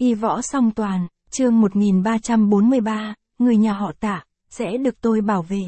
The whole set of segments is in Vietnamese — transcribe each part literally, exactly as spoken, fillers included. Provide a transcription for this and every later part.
Y võ song toàn, chương một nghìn ba trăm bốn mươi ba, người nhà họ Tạ, sẽ được tôi bảo vệ.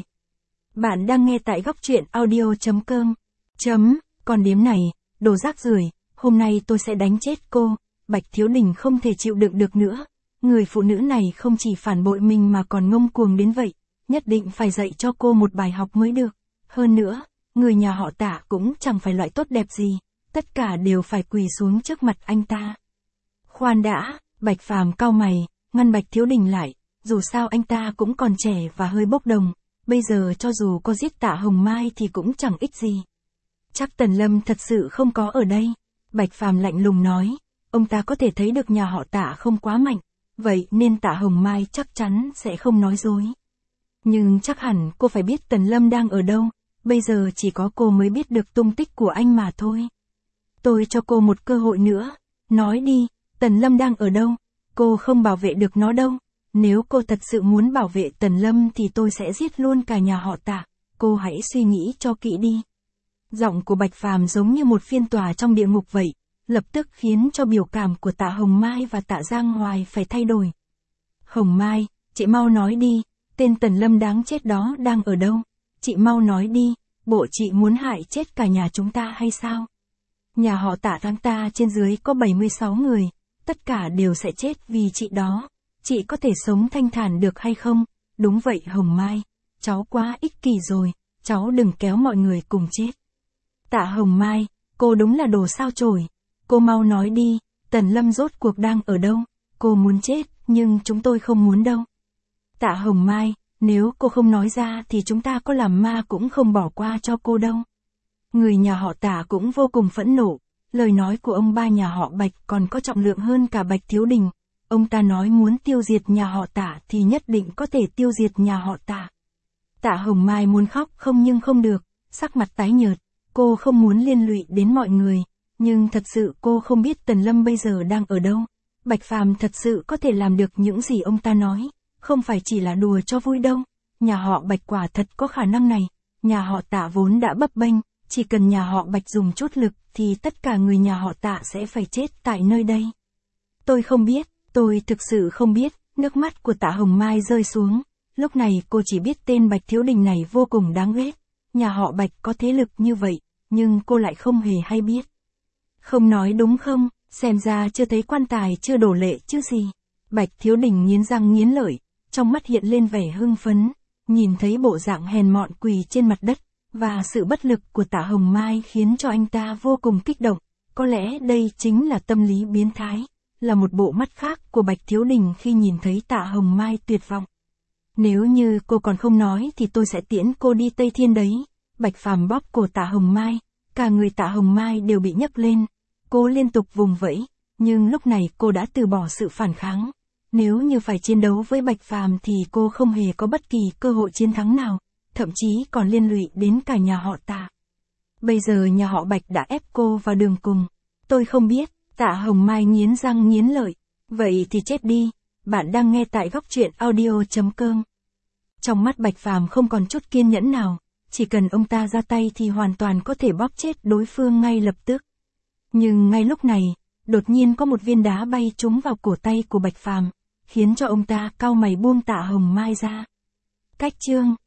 Bạn đang nghe tại góc truyện audio chấm com. Chấm, con điếm này, đồ rác rưởi, hôm nay tôi sẽ đánh chết cô. Bạch Thiếu Đình không thể chịu đựng được nữa. Người phụ nữ này không chỉ phản bội mình mà còn ngông cuồng đến vậy, nhất định phải dạy cho cô một bài học mới được. Hơn nữa, người nhà họ Tạ cũng chẳng phải loại tốt đẹp gì, tất cả đều phải quỳ xuống trước mặt anh ta. Khoan đã, Bạch Phàm cau mày, ngăn Bạch Thiếu Đình lại, dù sao anh ta cũng còn trẻ và hơi bốc đồng, bây giờ cho dù có giết Tạ Hồng Mai thì cũng chẳng ích gì. Chắc Tần Lâm thật sự không có ở đây. Bạch Phàm lạnh lùng nói, ông ta có thể thấy được nhà họ Tạ không quá mạnh, vậy nên Tạ Hồng Mai chắc chắn sẽ không nói dối. Nhưng chắc hẳn cô phải biết Tần Lâm đang ở đâu, bây giờ chỉ có cô mới biết được tung tích của anh mà thôi. Tôi cho cô một cơ hội nữa, nói đi, Tần Lâm đang ở đâu? Cô không bảo vệ được nó đâu. Nếu cô thật sự muốn bảo vệ Tần Lâm thì tôi sẽ giết luôn cả nhà họ Tạ, cô hãy suy nghĩ cho kỹ đi. Giọng của Bạch Phàm giống như một phiên tòa trong địa ngục vậy, lập tức khiến cho biểu cảm của Tạ Hồng Mai và Tạ Giang Hoài phải thay đổi. Hồng Mai, chị mau nói đi, tên Tần Lâm đáng chết đó đang ở đâu? Chị mau nói đi, bộ chị muốn hại chết cả nhà chúng ta hay sao? Nhà họ Tạ tháng ta trên dưới có bảy mươi sáu người, tất cả đều sẽ chết vì chị đó. Chị có thể sống thanh thản được hay không? Đúng vậy Hồng Mai, cháu quá ích kỷ rồi, cháu đừng kéo mọi người cùng chết. Tạ Hồng Mai, cô đúng là đồ sao chổi. Cô mau nói đi, Tần Lâm rốt cuộc đang ở đâu? Cô muốn chết, nhưng chúng tôi không muốn đâu. Tạ Hồng Mai, nếu cô không nói ra thì chúng ta có làm ma cũng không bỏ qua cho cô đâu. Người nhà họ Tạ cũng vô cùng phẫn nộ, lời nói của ông ba nhà họ Bạch còn có trọng lượng hơn cả Bạch Thiếu Đình. Ông ta nói muốn tiêu diệt nhà họ Tạ thì nhất định có thể tiêu diệt nhà họ Tạ. Tạ Hồng Mai muốn khóc không nhưng không được, sắc mặt tái nhợt, cô không muốn liên lụy đến mọi người, nhưng thật sự cô không biết Tần Lâm bây giờ đang ở đâu. Bạch Phàm thật sự có thể làm được những gì ông ta nói, không phải chỉ là đùa cho vui đâu. Nhà họ Bạch quả thật có khả năng này, nhà họ Tạ vốn đã bấp bênh, chỉ cần nhà họ Bạch dùng chút lực thì tất cả người nhà họ Tạ sẽ phải chết tại nơi đây. Tôi không biết, tôi thực sự không biết, nước mắt của Tạ Hồng Mai rơi xuống, lúc này cô chỉ biết tên Bạch Thiếu Đình này vô cùng đáng ghét, nhà họ Bạch có thế lực như vậy, nhưng cô lại không hề hay biết. Không nói đúng không, xem ra chưa thấy quan tài chưa đổ lệ chứ gì. Bạch Thiếu Đình nghiến răng nghiến lợi, trong mắt hiện lên vẻ hưng phấn, nhìn thấy bộ dạng hèn mọn quỳ trên mặt đất, và sự bất lực của Tạ Hồng Mai khiến cho anh ta vô cùng kích động, có lẽ đây chính là tâm lý biến thái, là một bộ mắt khác của Bạch Thiếu Đình khi nhìn thấy Tạ Hồng Mai tuyệt vọng. Nếu như cô còn không nói thì tôi sẽ tiễn cô đi Tây Thiên đấy. Bạch Phàm bóp cổ Tạ Hồng Mai, cả người Tạ Hồng Mai đều bị nhấc lên, cô liên tục vùng vẫy, nhưng lúc này cô đã từ bỏ sự phản kháng. Nếu như phải chiến đấu với Bạch Phàm thì cô không hề có bất kỳ cơ hội chiến thắng nào, thậm chí còn liên lụy đến cả nhà họ Tạ. Bây giờ nhà họ Bạch đã ép cô vào đường cùng. Tôi không biết, Tạ Hồng Mai nghiến răng nghiến lợi. Vậy thì chết đi, bạn đang nghe tại góc truyện audio chấm com. Trong mắt Bạch Phàm không còn chút kiên nhẫn nào, chỉ cần ông ta ra tay thì hoàn toàn có thể bóp chết đối phương ngay lập tức. Nhưng ngay lúc này, đột nhiên có một viên đá bay trúng vào cổ tay của Bạch Phàm, khiến cho ông ta cau mày buông Tạ Hồng Mai ra. Cách chương